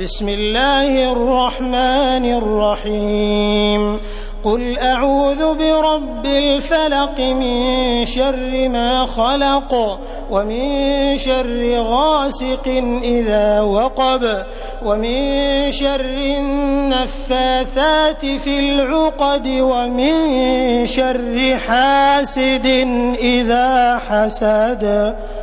بسم الله الرحمن الرحيم قل أعوذ برب الفلق من شر ما خلق ومن شر غاسق إذا وقب ومن شر النفاثات في العقد ومن شر حاسد إذا حسد.